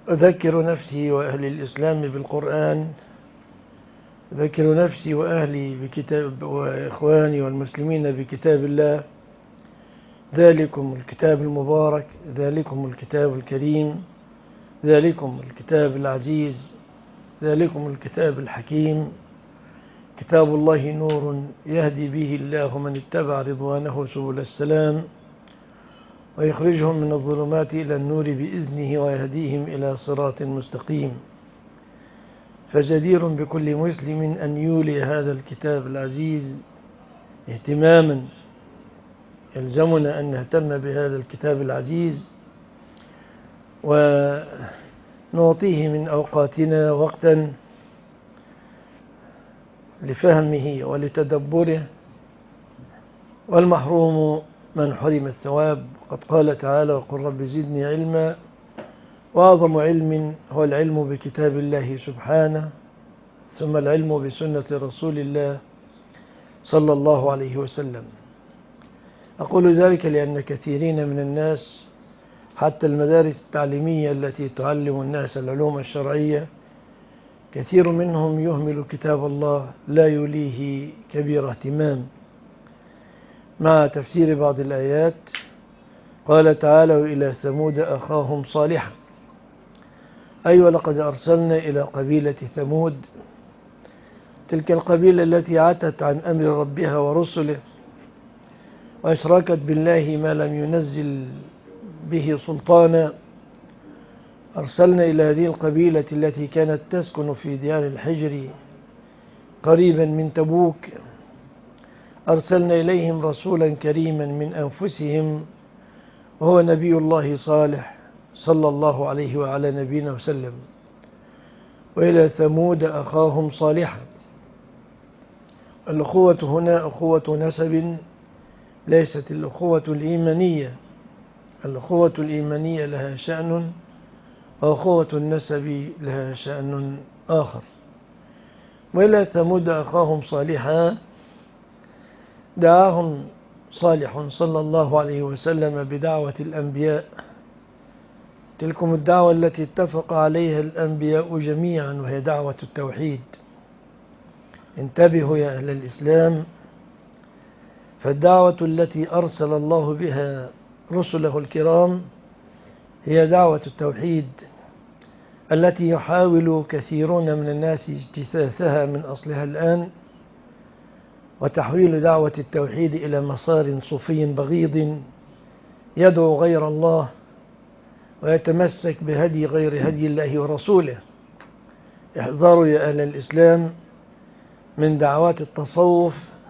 أذكر نفسي وأهل الإسلام بالقرآن، أذكر نفسي وأهلي بكتاب وإخواني والمسلمين بكتاب الله. ذلكم الكتاب المبارك، ذلكم الكتاب الكريم، ذلكم الكتاب العزيز، ذلكم الكتاب الحكيم، كتاب الله نور يهدي به الله من اتبع رضوانه سبل السلام، ويخرجهم من الظلمات إلى النور بإذنه ويهديهم إلى صراط مستقيم. فجدير بكل مسلم أن يولي هذا الكتاب العزيز اهتماما، يلزمنا أن نهتم بهذا الكتاب العزيز ونعطيه من أوقاتنا وقتا لفهمه ولتدبره، والمحروم من حرم الثواب. قد قال تعالى: وقل رب زدني علما. وأعظم علم هو العلم بكتاب الله سبحانه، ثم العلم بسنة رسول الله صلى الله عليه وسلم. أقول ذلك لأن كثيرين من الناس، حتى المدارس التعليمية التي تعلم الناس العلوم الشرعية، كثير منهم يهمل كتاب الله، لا يليه كبير اهتمام. مع تفسير بعض الآيات قال تعالى: وإلى ثمود أخاهم صالحا. أي ولقد أرسلنا إلى قبيلة ثمود، تلك القبيلة التي عتت عن أمر ربها ورسله وأشركت بالله ما لم ينزل به سلطانا. أرسلنا إلى هذه القبيلة التي كانت تسكن في ديار الحجر قريبا من تبوك، أرسلنا إليهم رسولا كريما من أنفسهم، وهو نبي الله صالح صلى الله عليه وعلى نبينا وسلم. وإلى ثمود أخاهم صالحا. الأخوة هنا أخوة نسب، ليست الأخوة الإيمانية. الأخوة الإيمانية لها شأن، وأخوة النسب لها شأن آخر. وإلى ثمود أخاهم صالحا، دعاهم صالح صلى الله عليه وسلم بدعوة الأنبياء، تلكم الدعوة التي اتفق عليها الأنبياء جميعا، وهي دعوة التوحيد. انتبهوا يا أهل الإسلام، فالدعوة التي أرسل الله بها رسله الكرام هي دعوة التوحيد، التي يحاول كثيرون من الناس اجتثاثها من أصلها الآن، وتحويل دعوة التوحيد إلى مسار صوفي بغيض يدعو غير الله ويتمسك بهدي غير هدي الله ورسوله. احذروا يا أهل الإسلام من دعوات التصوف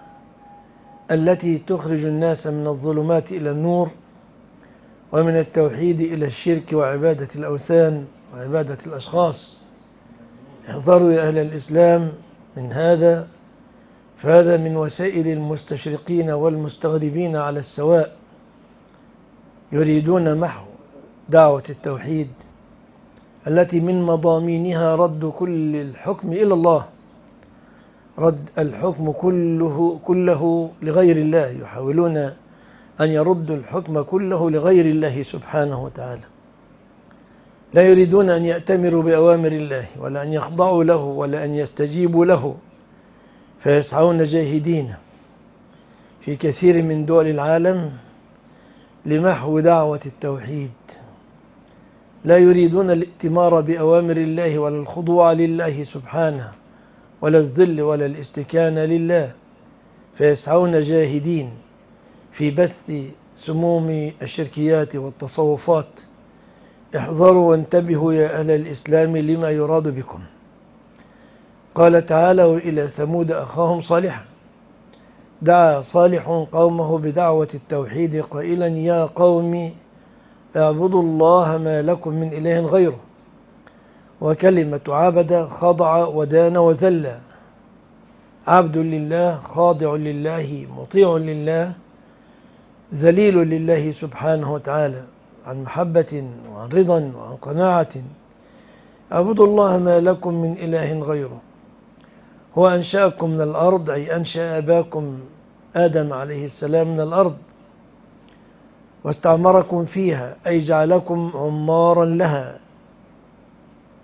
التي تخرج الناس من الظلمات إلى النور، ومن التوحيد إلى الشرك وعبادة الأوثان وعبادة الأشخاص. احذروا يا أهل الإسلام من هذا، فهذا من وسائل المستشرقين والمستغربين على السواء، يريدون محو دعوة التوحيد التي من مضامينها رد كل الحكم إلى الله، رد الحكم كله لغير الله. يحاولون أن يردوا الحكم كله لغير الله سبحانه وتعالى. لا يريدون أن يأتمروا بأوامر الله، ولا أن يخضعوا له، ولا أن يستجيبوا له، فيسعون جاهدين في كثير من دول العالم لمحو دعوة التوحيد. لا يريدون الائتمار بأوامر الله، ولا الخضوع لله سبحانه، ولا الذل ولا الاستكانة لله، فيسعون جاهدين في بث سموم الشركيات والتصوفات. احذروا وانتبهوا يا أهل الإسلام لما يراد بكم. قال تعالى: وإلى ثمود أخاهم صالحا. دعا صالح قومه بدعوة التوحيد قائلا: يا قوم اعبدوا الله ما لكم من إله غيره. وكلمة عبد خضع ودان وذل، عبد لله، خاضع لله، مطيع لله، ذليل لله سبحانه وتعالى، عن محبة وعن رضا وعن قناعة. اعبدوا الله ما لكم من إله غيره. هو أنشأكم من الأرض، أي أنشأ أباكم آدم عليه السلام من الأرض، واستعمركم فيها، أي جعلكم عمارا لها،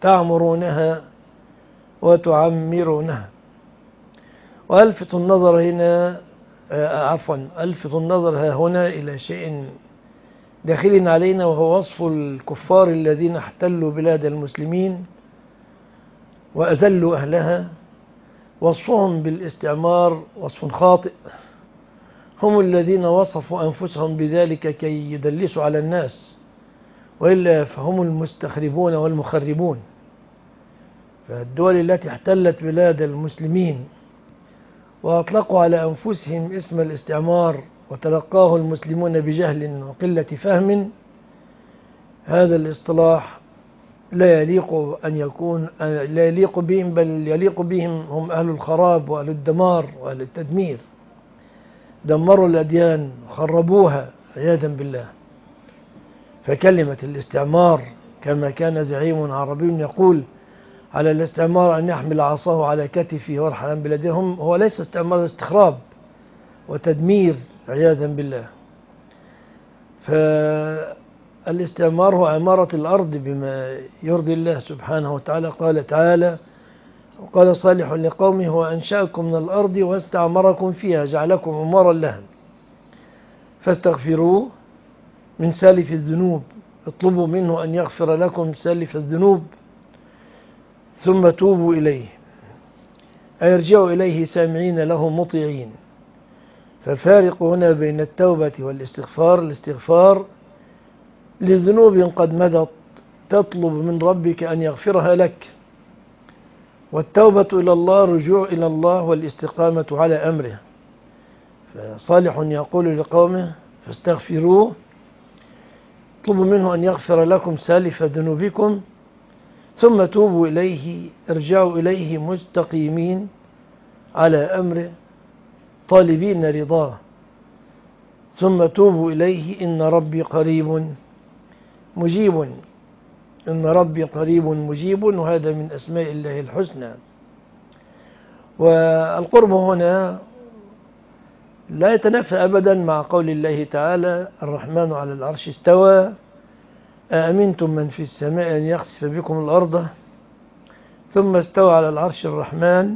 تعمرونها وتعمرونها. وألفت النظر هنا ألفت النظر ها هنا إلى شيء داخل علينا، وهو وصف الكفار الذين احتلوا بلاد المسلمين وأذلوا أهلها. وصفهم بالاستعمار وصف خاطئ، هم الذين وصفوا أنفسهم بذلك كي يدلسوا على الناس، وإلا فهم المستخربون والمخربون. فالدول التي احتلت بلاد المسلمين وأطلقوا على أنفسهم اسم الاستعمار وتلقاه المسلمون بجهل وقلة فهم، هذا الاصطلاح لا يليق بهم، بل يليق بهم هم أهل الخراب وأهل الدمار وأهل التدمير. دمروا الأديان وخربوها عياذا بالله. فكلمة الاستعمار كما كان زعيم عربي يقول على الاستعمار أن يحمل عصاه على كتفه ويرحل عن بلادهم، هو ليس استعمار، استخراب وتدمير عياذا بالله. فالاستعمار هو عمارة الأرض بما يرضي الله سبحانه وتعالى. قال تعالى: وقال صالح لقومه: هو أنشأكم من الأرض واستعمركم فيها جعلكم عمارا لها فاستغفروه من سالف الذنوب، اطلبوا منه أن يغفر لكم سالف الذنوب ثم توبوا إليه، أي ارجعوا إليه سامعين له مطيعين. فالفارق هنا بين التوبة والاستغفار: الاستغفار لذنوب قد مضت تطلب من ربك أن يغفرها لك، والتوبة إلى الله رجوع إلى الله والاستقامة على أمره. فصالح يقول لقومه: فاستغفروه، اطلبوا منه أن يغفر لكم سالف ذنوبكم ثم توبوا إليه، ارجعوا إليه مستقيمين على أمره طالبين رضاه، ثم توبوا إليه إن ربي قريب مجيب. إن ربي قريب مجيب، وهذا من أسماء الله الحسنى. والقرب هنا لا يتنافى أبدا مع قول الله تعالى: الرحمن على العرش استوى أأمنتم من في السماء أن يخسف بكم الأرض ثم استوى على العرش الرحمن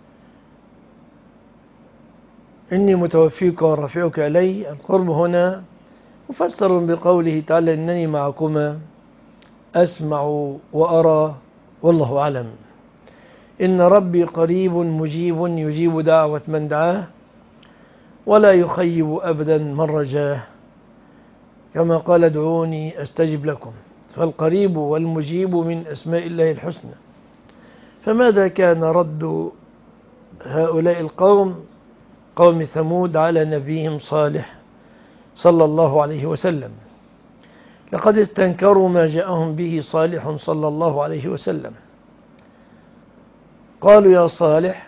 إني متوفيك ورافعك إلي. القرب هنا مفسر بقوله تعالى: إنني معكما أسمع وأرى والله أعلم. إن ربي قريب مجيب يجيب دعوة من دعاه ولا يخيب أبدا من رجاه، كما قال: ادعوني أستجب لكم. فالقريب والمجيب من أسماء الله الحسنى. فماذا كان رد هؤلاء القوم، قوم ثمود، على نبيهم صالح صلى الله عليه وسلم؟ لقد استنكروا ما جاءهم به صالح صلى الله عليه وسلم. قالوا: يا صالح،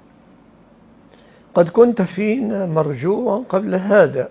قد كنت فينا مرجوا قبل هذا.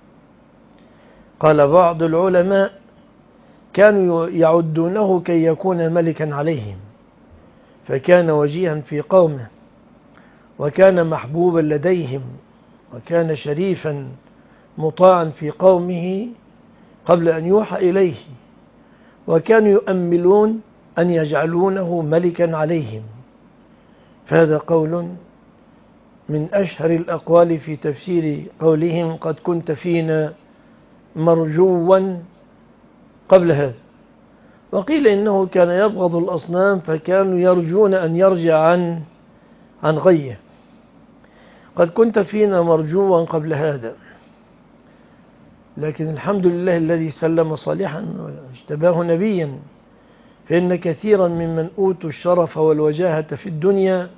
قال بعض العلماء: كانوا يعدونه كي يكون ملكا عليهم، فكان وجيها في قومه، وكان محبوبا لديهم، وكان شريفا مطاعا في قومه قبل أن يوحى إليه، وكانوا يؤملون أن يجعلونه ملكا عليهم. فهذا قول من أشهر الأقوال في تفسير قولهم: قد كنت فينا مرجوا قبل هذا. وقيل إنه كان يبغض الأصنام، فكانوا يرجون أن يرجع عن غيه. قد كنت فينا مرجوا قبل هذا. لكن الحمد لله الذي سلم صالحا واجتباه نبيا، فإن كثيرا ممن أوتوا الشرف والوجاهة في الدنيا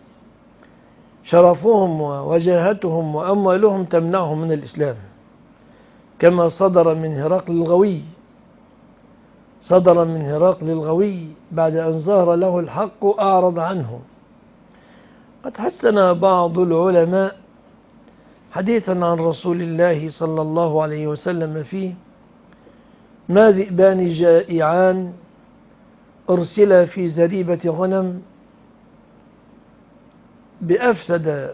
شرفهم ووجاهتهم وأموالهم تمنعهم من الإسلام، كما صدر من هرقل الغوي بعد أن ظهر له الحق أعرض عنه. قد حسن بعض العلماء حديثا عن رسول الله صلى الله عليه وسلم فيه: ما ذئبان جائعان أرسلا في زريبة غنم بأفسد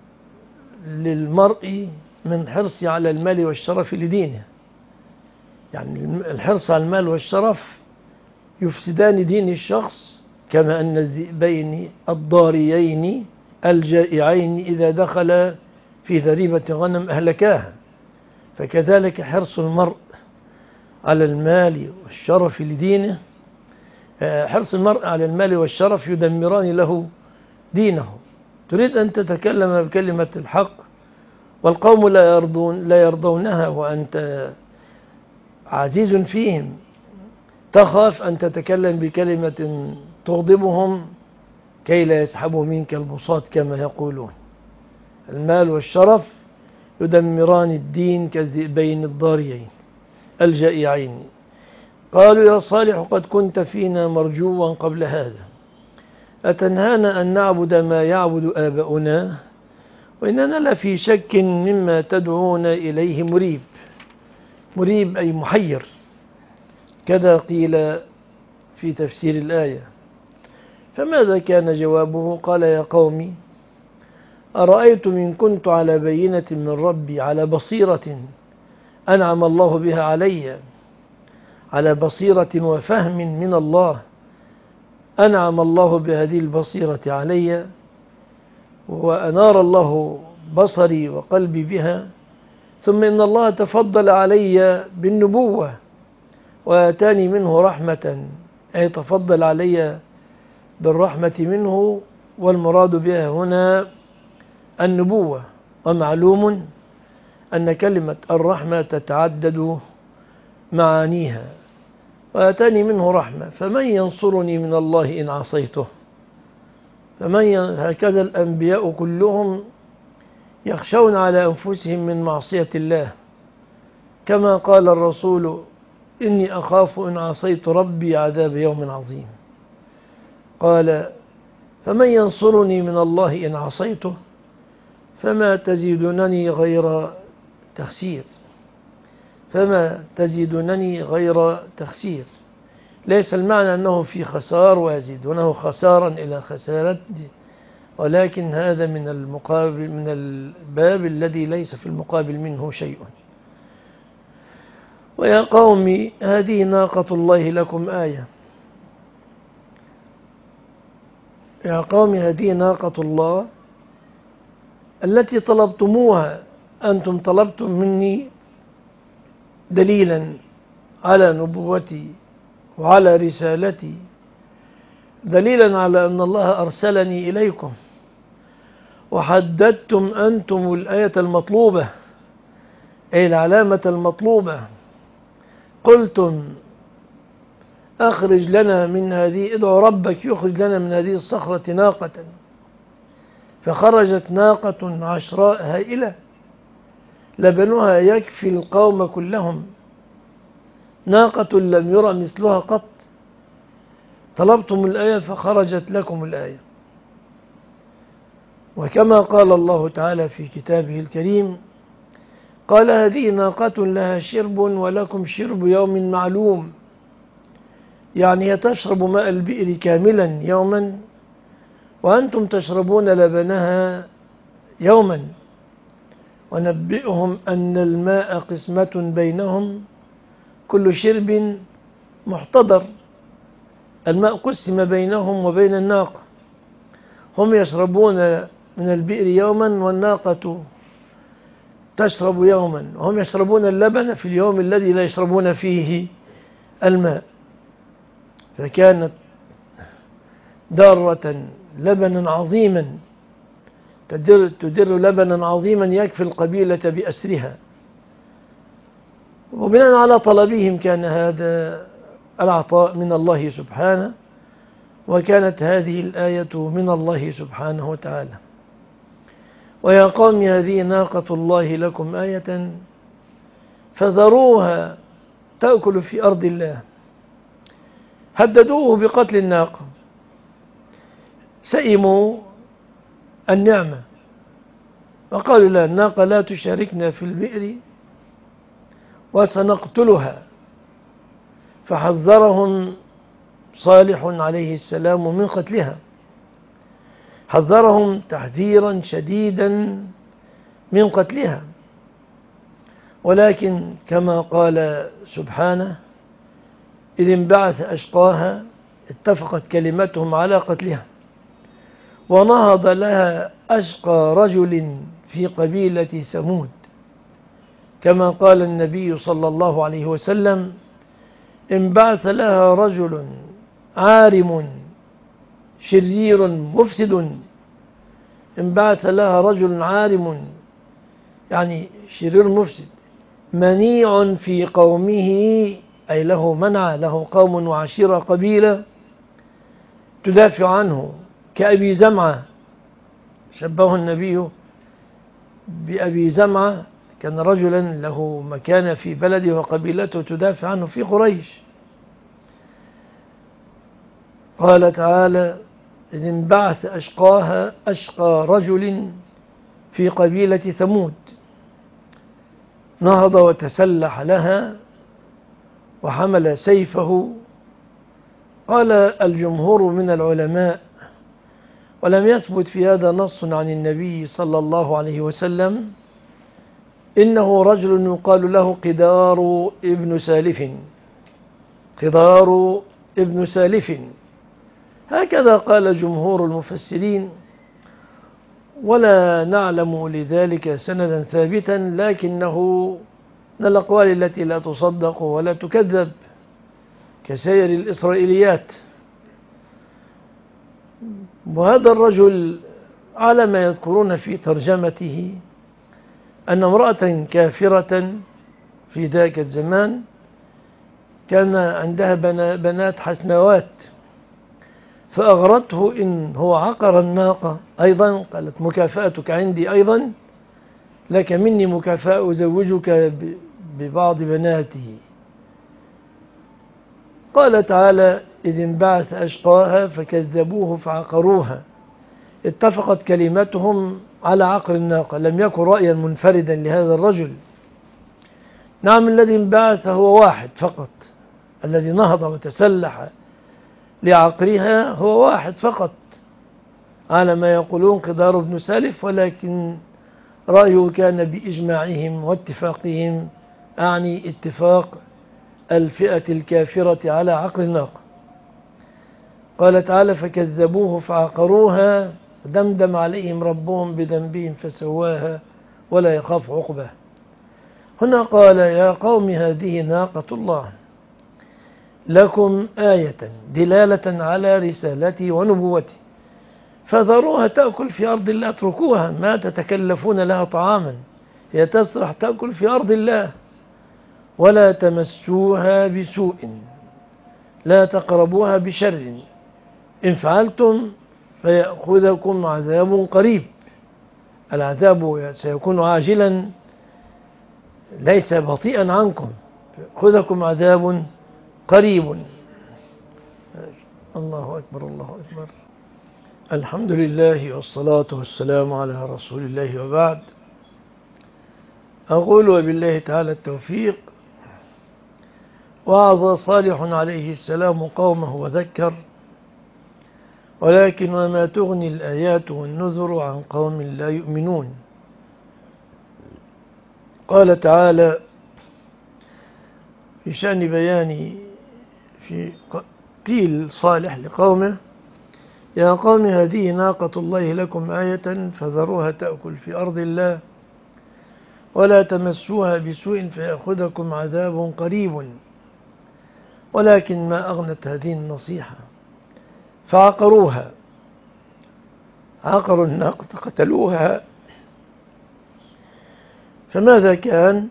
للمرء من حرص على المال والشرف لدينه. يعني الحرص على المال والشرف يفسدان دين الشخص كما أن الذئبين الضاريين الجائعين إذا دخل في ذريبة غنم أهلكاها، فكذلك حرص المرء على المال والشرف لدينه، حرص المرء على المال والشرف يدمران له دينه. تريد أن تتكلم بكلمة الحق والقوم لا يرضونها وأنت عزيز فيهم، تخاف أن تتكلم بكلمة تغضبهم كي لا يسحبوا منك البساط كما يقولون. المال والشرف يدمران الدين كالذئبين الضاريين الجائعين. قالوا يا صالح قد كنت فينا مرجوا قبل هذا، أتنهانا أن نعبد ما يعبد آباؤنا وإننا لفي شك مما تدعون إليه مريب. مريب أي محير، كذا قيل في تفسير الآية. فماذا كان جوابه؟ قال يا قوم أرأيتم إن كنت على بينة من ربي، على بصيرة أنعم الله بها علي، على بصيرة وفهم من الله أنعم الله بهذه البصيرة علي وأنار الله بصري وقلبي بها، ثم إن الله تفضل علي بالنبوة وآتاني منه رحمة، أي تفضل علي بالرحمة منه، والمراد بها هنا النبوة. ومعلوم أن كلمة الرحمة تتعدد معانيها. وآتاني منه رحمة، فمن ينصرني من الله إن عصيته؟ هكذا الأنبياء كلهم يخشون على أنفسهم من معصية الله، كما قال الرسول إني أخاف إن عصيت ربي عذاب يوم عظيم. قال فمن ينصرني من الله إن عصيته؟ فما تزيدونني غير تخسير، فما تزيدونني غير تخسير. ليس المعنى أنه في خسار ويزيدونه خسارا إلى خسارته، ولكن هذا من المقابل، من الباب الذي ليس في المقابل منه شيء. ويا قوم هذه ناقة الله لكم آية. يا قوم هذه ناقة الله التي طلبتموها، أنتم طلبتم مني دليلا على نبوتي وعلى رسالتي، دليلا على أن الله أرسلني إليكم، وحددتم أنتم الآية المطلوبة أي العلامة المطلوبة. قلتم أخرج لنا من هذه، ادعو ربك يخرج لنا من هذه الصخرة ناقة، فخرجت ناقة عشراء هائلة لبنها يكفي القوم كلهم، ناقة لم يرى مثلها قط. طلبتم الآية فخرجت لكم الآية. وكما قال الله تعالى في كتابه الكريم قال هذه ناقة لها شرب ولكم شرب يوم معلوم، يعني تشرب ماء البئر كاملا يوما وأنتم تشربون لبنها يوما. ونبئهم أن الماء قسمة بينهم كل شرب محتضر. الماء قسم بينهم وبين الناقة، هم يشربون من البئر يوما والناقة تشرب يوما، وهم يشربون اللبن في اليوم الذي لا يشربون فيه الماء. فكانت دارة لبنا عظيما تدر لبنا عظيما يكفي القبيلة بأسرها. وبناء على طلبهم كان هذا العطاء من الله سبحانه، وكانت هذه الآية من الله سبحانه وتعالى. ويا قوم هذه ناقة الله لكم آية فذروها تأكل في أرض الله. هددوه بقتل الناقة، سئموا النعمة وقالوا لا، الناقة لا تشاركنا في البئر وسنقتلها. فحذرهم صالح عليه السلام من قتلها، حذرهم تحذيرا شديدا من قتلها. ولكن كما قال سبحانه إذ انبعث أشقاها، اتفقت كلمتهم على قتلها، ونهض لها أشقى رجل في قبيلة ثمود، كما قال النبي صلى الله عليه وسلم: انبعث لها رجل عارم شرير مفسد، انبعث لها رجل عارم يعني شرير مفسد منيع في قومه، أي له منع، له قوم وعشيرة قبيلة تدافع عنه، كأبي زمعة. شبه النبي بأبي زمعة، كان رجلا له مكانة في بلده وقبيلته تدافع عنه في قريش. قال تعالى: إذ انبعث أشقى رجل في قبيلة ثمود، نهض وتسلح لها وحمل سيفه. قال الجمهور من العلماء، ولم يثبت في هذا نص عن النبي صلى الله عليه وسلم، إنه رجل يقال له قدار ابن سالف. قدار ابن سالف، هكذا قال جمهور المفسرين، ولا نعلم لذلك سندا ثابتا، لكنه من الأقوال التي لا تصدق ولا تكذب كسائر الإسرائيليات. وهذا الرجل على ما يذكرون في ترجمته أن امرأة كافرة في ذاك الزمان كان عندها بنات حسنوات، فأغرته إن هو عقر الناقة أيضا، قالت: مكافأتك عندي أيضا، لك مني مكافأة، أزوجك ببعض بناته. قال تعالى: إذ انبعث أشقاها فكذبوه فعقروها، اتفقت كلمتهم على عقر الناقة، لم يكن رأيا منفردا لهذا الرجل. نعم، الذي انبعث هو واحد فقط، الذي نهض وتسلح لعقرها هو واحد فقط على ما يقولون قدار بن سالف، ولكن رأيه كان بإجماعهم واتفاقهم، أعني اتفاق الفئة الكافرة على عقر الناقة. قال تعالى: فكذبوه فعقروها دمدم عليهم ربهم بذنبهم فسواها ولا يخاف عقباه. هنا قال: يا قوم هذه ناقة الله لكم آية دلالة على رسالتي ونبوتي، فذروها تأكل في أرض الله، اتركوها، ما تتكلفون لها طعاما، هي تسرح تأكل في أرض الله، ولا تمسوها بسوء، لا تقربوها بشر، إن فعلتم فيأخذكم عذاب قريب. العذاب سيكون عاجلا ليس بطيئا عنكم، يأخذكم عذاب قريب. الله أكبر، الله أكبر. الحمد لله والصلاة والسلام على رسول الله، وبعد. أقول: وبالله تعالى التوفيق. وعظ صالح عليه السلام قومه وذكر، ولكن وما تغني الآيات والنذر عن قوم لا يؤمنون. قال تعالى في شأن بيان في قيل صالح لقومه: يا قوم هذه ناقة الله لكم آية فذروها تأكل في أرض الله ولا تمسوها بسوء فيأخذكم عذاب قريب. ولكن ما أغنت هذه النصيحة فعقروها، عقروا الناقة قتلوها. فماذا كان؟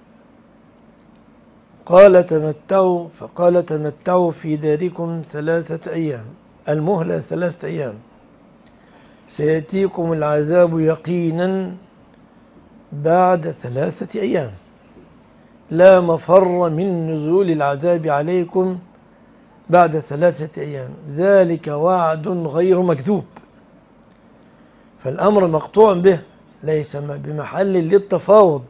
فقال: تمتعوا في داركم 3 أيام، المهلة 3 أيام، سيأتيكم العذاب يقينا بعد 3 أيام، لا مفر من نزول العذاب عليكم بعد 3 أيام، ذلك وعد غير مكذوب. فالأمر مقطوع به، ليس بمحل للتفاوض.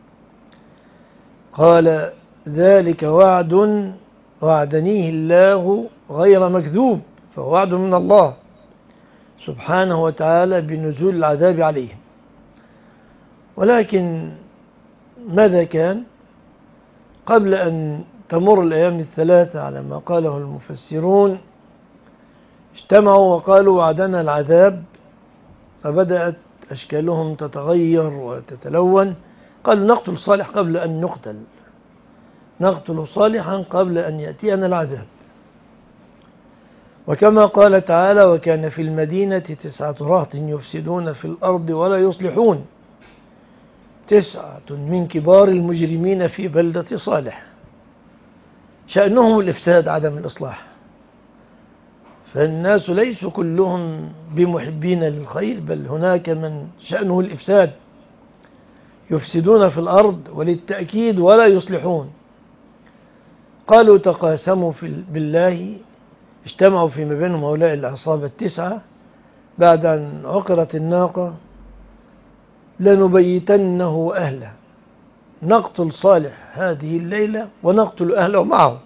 قال: ذلك وعد وعدنيه الله غير مكذوب، فهو وعد من الله سبحانه وتعالى بنزول العذاب عليهم. ولكن ماذا كان قبل أن تمر الأيام 3 على ما قاله المفسرون؟ اجتمعوا وقالوا وعدنا العذاب، فبدأت أشكالهم تتغير وتتلون. قالوا نقتل صالح قبل أن نقتل، نقتل صالحا قبل أن يأتينا العذاب. وكما قال تعالى: وكان في المدينة 9 رهط يفسدون في الأرض ولا يصلحون، 9 من كبار المجرمين في بلدة صالح، شأنهم الإفساد عدم الإصلاح. فالناس ليسوا كلهم بمحبين للخير، بل هناك من شأنه الإفساد، يفسدون في الأرض وللتأكيد ولا يصلحون. قالوا تقاسموا بالله، اجتمعوا فيما بينهم هؤلاء العصابة 9 بعد أن عقرت الناقة: لنبيتنه أهله، نقتل صالح هذه الليلة ونقتل أهله معه.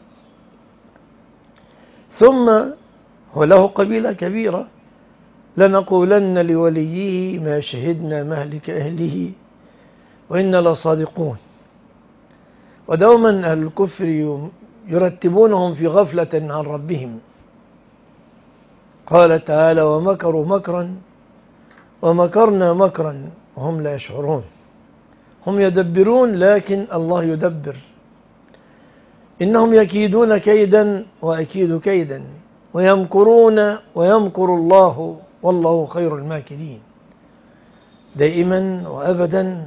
ثم وله قبيلة كبيرة: لنقولن لوليه ما شهدنا مهلك أهله وإنا لصادقون. ودوما أهل الكفر يرتبونهم في غفلة عن ربهم. قال تعالى: ومكروا مكرا ومكرنا مكرا وهم لا يشعرون. هم يدبرون لكن الله يدبر. إنهم يكيدون كيدا وأكيد كيدا، ويمكرون ويمكر الله والله خير الماكرين. دائما وأبدا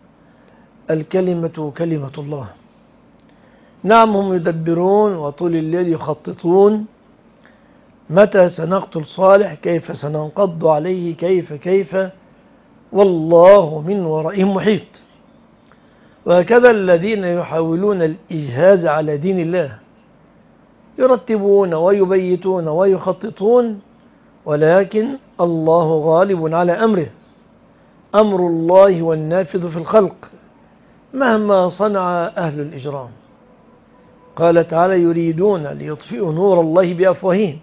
الكلمة كلمة الله. نعم هم يدبرون وطول الليل يخططون: متى سنقتل صالح، كيف سننقض عليه، كيف والله من ورائهم محيط. وهكذا الذين يحاولون الإجهاز على دين الله يرتبون ويبيتون ويخططون، ولكن الله غالب على أمره. أمر الله والنافذ في الخلق مهما صنع أهل الإجرام. قال تعالى: يريدون ليطفئوا نور الله بأفواههم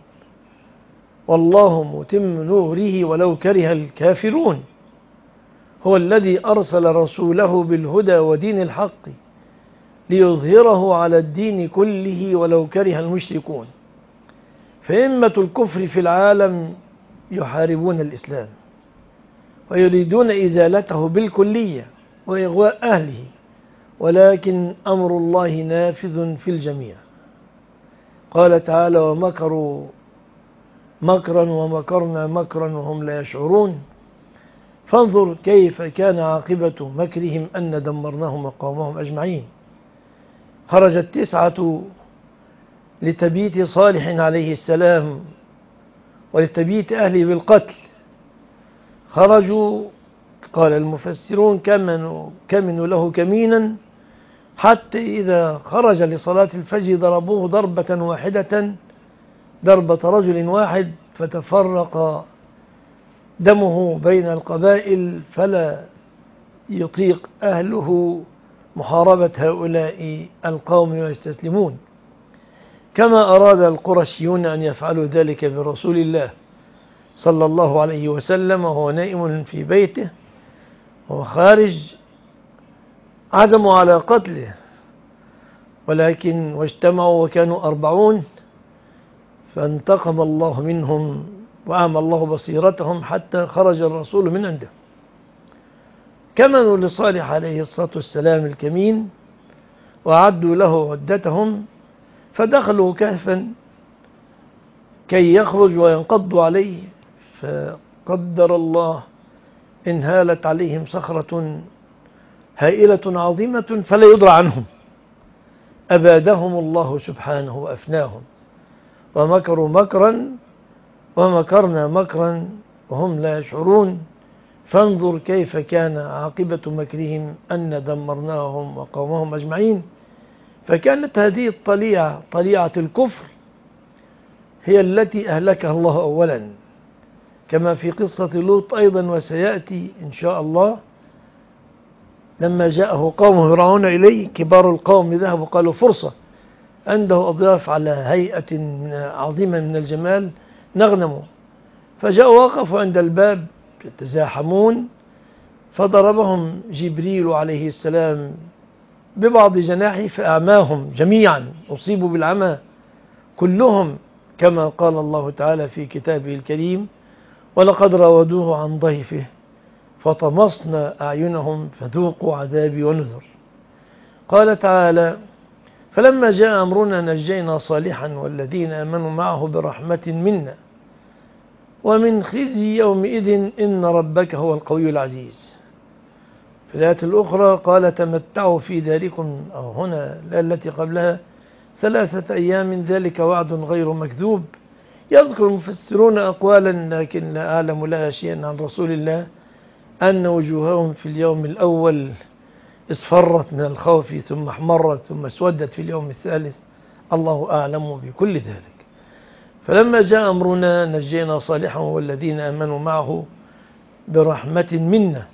والله متم نوره ولو كره الكافرون. هو الذي أرسل رسوله بالهدى ودين الحق ليظهره على الدين كله ولو كره المشركون. فإمة الكفر في العالم يحاربون الإسلام ويريدون إزالته بالكلية وإغواء أهله، ولكن أمر الله نافذ في الجميع. قال تعالى: ومكروا مكرا ومكرنا مكرا وهم لا يشعرون. فانظر كيف كان عاقبة مكرهم أن دمرناهم وقومهم أجمعين. خرج 9 لتبييت صالح عليه السلام ولتبييت أهله بالقتل. خرجوا، قال المفسرون: كمنوا له كمينا، حتى إذا خرج لصلاة الفجر ضربوه ضربة واحدة، ضربة رجل واحد، فتفرق دمه بين القبائل، فلا يطيق أهله محاربة هؤلاء القوم ويستسلمون. كما أراد القرشيون أن يفعلوا ذلك برسول الله صلى الله عليه وسلم وهو نائم في بيته وخارج، عزموا على قتله، ولكن واجتمعوا وكانوا 40، فانتقم الله منهم وأعمى الله بصيرتهم حتى خرج الرسول من عنده. كمنوا لصالح عليه الصلاة والسلام الكمين وعدوا له عدتهم، فدخلوا كهفا كي يخرج وينقضوا عليه، فقدر الله إن هالت عليهم صخرة هائلة عظيمة فلا يدرى عنهم، أبادهم الله سبحانه وأفناهم. ومكروا مكرا ومكرنا مكرا وهم لا يشعرون. فانظر كيف كان عاقبة مكرهم أن دمرناهم وقومهم أجمعين. فكانت هذه الطليعة، طليعة الكفر، هي التي أهلكها الله أولا، كما في قصة لوط أيضا، وسيأتي إن شاء الله. لما جاءه قوم فرعون إليه، كبار القوم ذهبوا قالوا فرصة، عنده أضياف على هيئة عظيمة من الجمال نغنموا، فجاءوا وقفوا عند الباب يتزاحمون، فضربهم جبريل عليه السلام ببعض جناحه فأعماهم جميعا، أصيبوا بالعمى كلهم، كما قال الله تعالى في كتابه الكريم: ولقد راودوه عن ضيفه فطمسنا أعينهم فذوقوا عذابي ونذر. قال تعالى: فلما جاء أمرنا نجينا صالحا والذين آمنوا معه برحمة منا ومن خزي يومئذ إن ربك هو القوي العزيز. في الآية الأخرى قال: تمتعوا في داركم، أو هنا التي قبلها: 3 أيام ذلك وعد غير مكذوب. يذكر المفسرون أقوالا لكن لا أعلم لها شيئا عن رسول الله أن وجوههم في اليوم الأول اصفرت من الخوف ثم احمرت ثم اسودت في اليوم الثالث، الله أعلم بكل ذلك. فلما جاء أمرنا نجينا صالحا والذين آمنوا معه برحمة منا،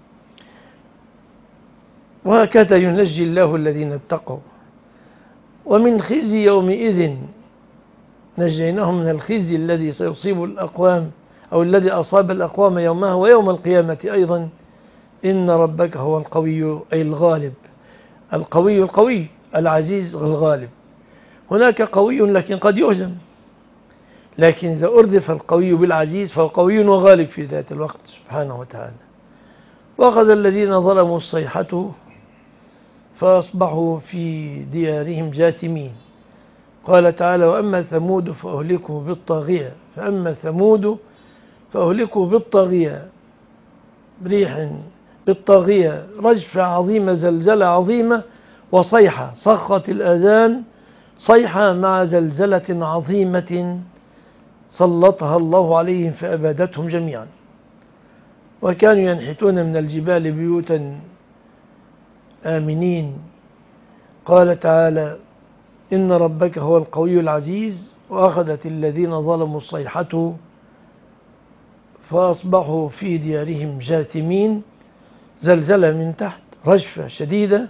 وهكذا ينجي الله الذين اتقوا. ومن خزي يومئذ نجيناهم من الخزي الذي سيصيب الأقوام أو الذي أصاب الأقوام يومها ويوم القيامة أيضا. إن ربك هو القوي أي الغالب، القوي العزيز الغالب. هناك قوي لكن قد يهزم، لكن إذا أردف القوي بالعزيز فهو قوي وغالب في ذات الوقت سبحانه وتعالى. وأخذ الذين ظلموا الصيحة فأصبحوا في ديارهم جاثمين. قال تعالى: وأما ثمود فأهلكوا بالطاغية. فأما ثمود فأهلكوا بالطاغية، بريح بالطاغية، رجفة عظيمة، زلزلة عظيمة، وصيحة، صخت الآذان، صيحة مع زلزلة عظيمة سلطها الله عليهم فأبادتهم جميعا. وكانوا ينحتون من الجبال بيوتا آمنين. قال تعالى: إن ربك هو القوي العزيز. وأخذت الذين ظلموا الصيحة فأصبحوا في ديارهم جاثمين، زلزلة من تحت، رجفة شديدة،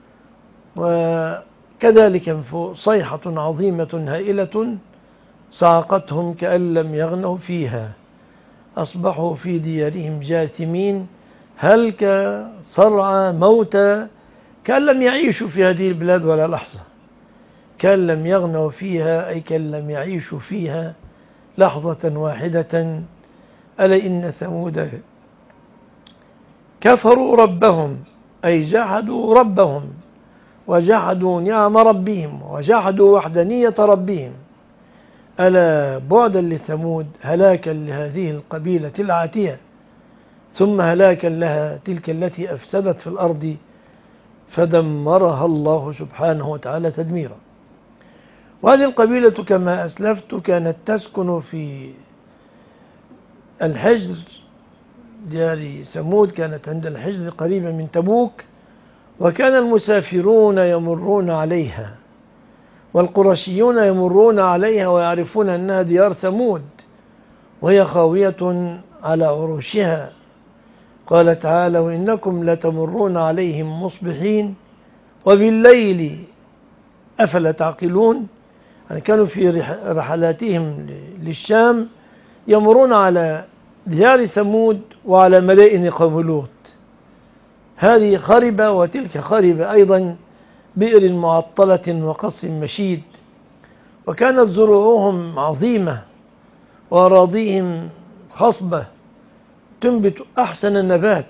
وكذلك من فوق صيحة عظيمة هائلة صعقتهم كأن لم يغنوا فيها. أصبحوا في ديارهم جاثمين، هلك صرعى موتى، كأن لم يعيشوا في هذه البلاد ولا لحظة، كأن لم يغنوا فيها أي كأن لم يعيشوا فيها لحظة واحدة. ألا إن ثمود كفروا ربهم أي جحدوا ربهم وجحدوا نعم ربهم وجحدوا وحدانية ربهم. ألا بعدا لثمود، هلاكا لهذه القبيلة العاتية، ثم هلاكا لها تلك التي أفسدت في الأرض فدمرها الله سبحانه وتعالى تدميرا. وهذه القبيلة كما أسلفت كانت تسكن في الحجر، ديار ثمود كانت عند الحجر قريبا من تبوك، وكان المسافرون يمرون عليها والقرشيون يمرون عليها ويعرفون أنها ديار ثمود وهي خاوية على عروشها. قال تعالى: وإنكم لتمرون عليهم مصبحين وبالليل أفلا تعقلون. يعني كانوا في رحلاتهم للشام يمرون على ديار ثمود وعلى مدائن قوم لوط، هذه خربة وتلك خربة أيضا، بئر معطلة وقص مشيد. وكانت زروعهم عظيمة وأراضيهم خصبة تنبت أحسن النبات،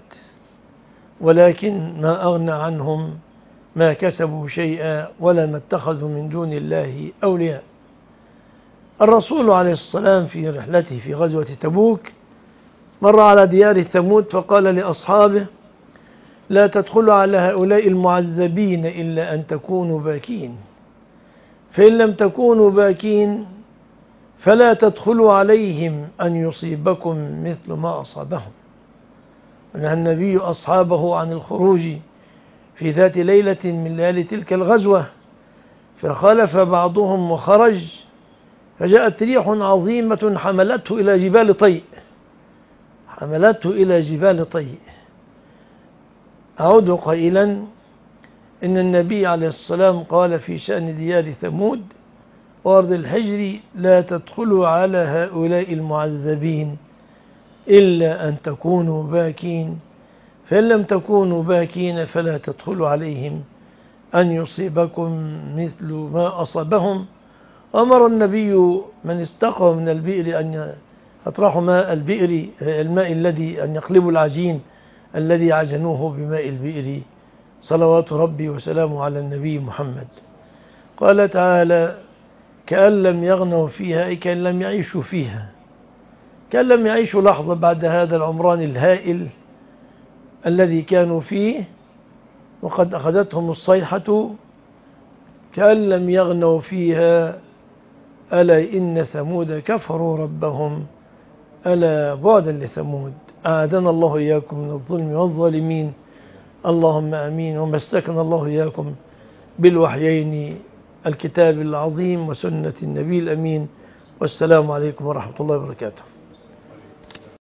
ولكن ما أغنى عنهم ما كسبوا شيئا ولا ما اتخذوا من دون الله أولياء. الرسول عليه السلام في رحلته في غزوة تبوك مر على ديار ثمود فقال لأصحابه: لا تدخلوا على هؤلاء المعذبين إلا أن تكونوا باكين، فإن لم تكونوا باكين فلا تدخلوا عليهم أن يصيبكم مثل ما أصابهم. ونهى النبي أصحابه عن الخروج في ذات ليلة من ليالي تلك الغزوة، فخالف بعضهم وخرج، فجاءت ريح عظيمة حملته إلى جبال طيء. أعود قائلا إن النبي عليه السلام قال في شأن ديار ثمود وأرض الحجر: لا تدخلوا على هؤلاء المعذبين إلا أن تكونوا باكين، فإن لم تكونوا باكين فلا تدخلوا عليهم أن يصيبكم مثل ما أصابهم. أمر النبي من استقى من البئر أن يطرحوا ماء البئر، الماء الذي أن يقلبوا العجين الذي عجنوه بماء البئر، صلوات ربي وسلامه على النبي محمد. قال تعالى: كأن لم يغنوا فيها، أي كأن لم يعيشوا فيها، كأن لم يعيشوا لحظة بعد هذا العمران الهائل الذي كانوا فيه وقد أخذتهم الصيحة. كأن لم يغنوا فيها، ألا إن ثمود كفروا ربهم، ألا بعدا لثمود. أعاذنا الله إياكم من الظلم والظالمين، اللهم آمين. ومسكنا الله إياكم بالوحيين، الكتاب العظيم وسنة النبي الأمين. والسلام عليكم ورحمة الله وبركاته.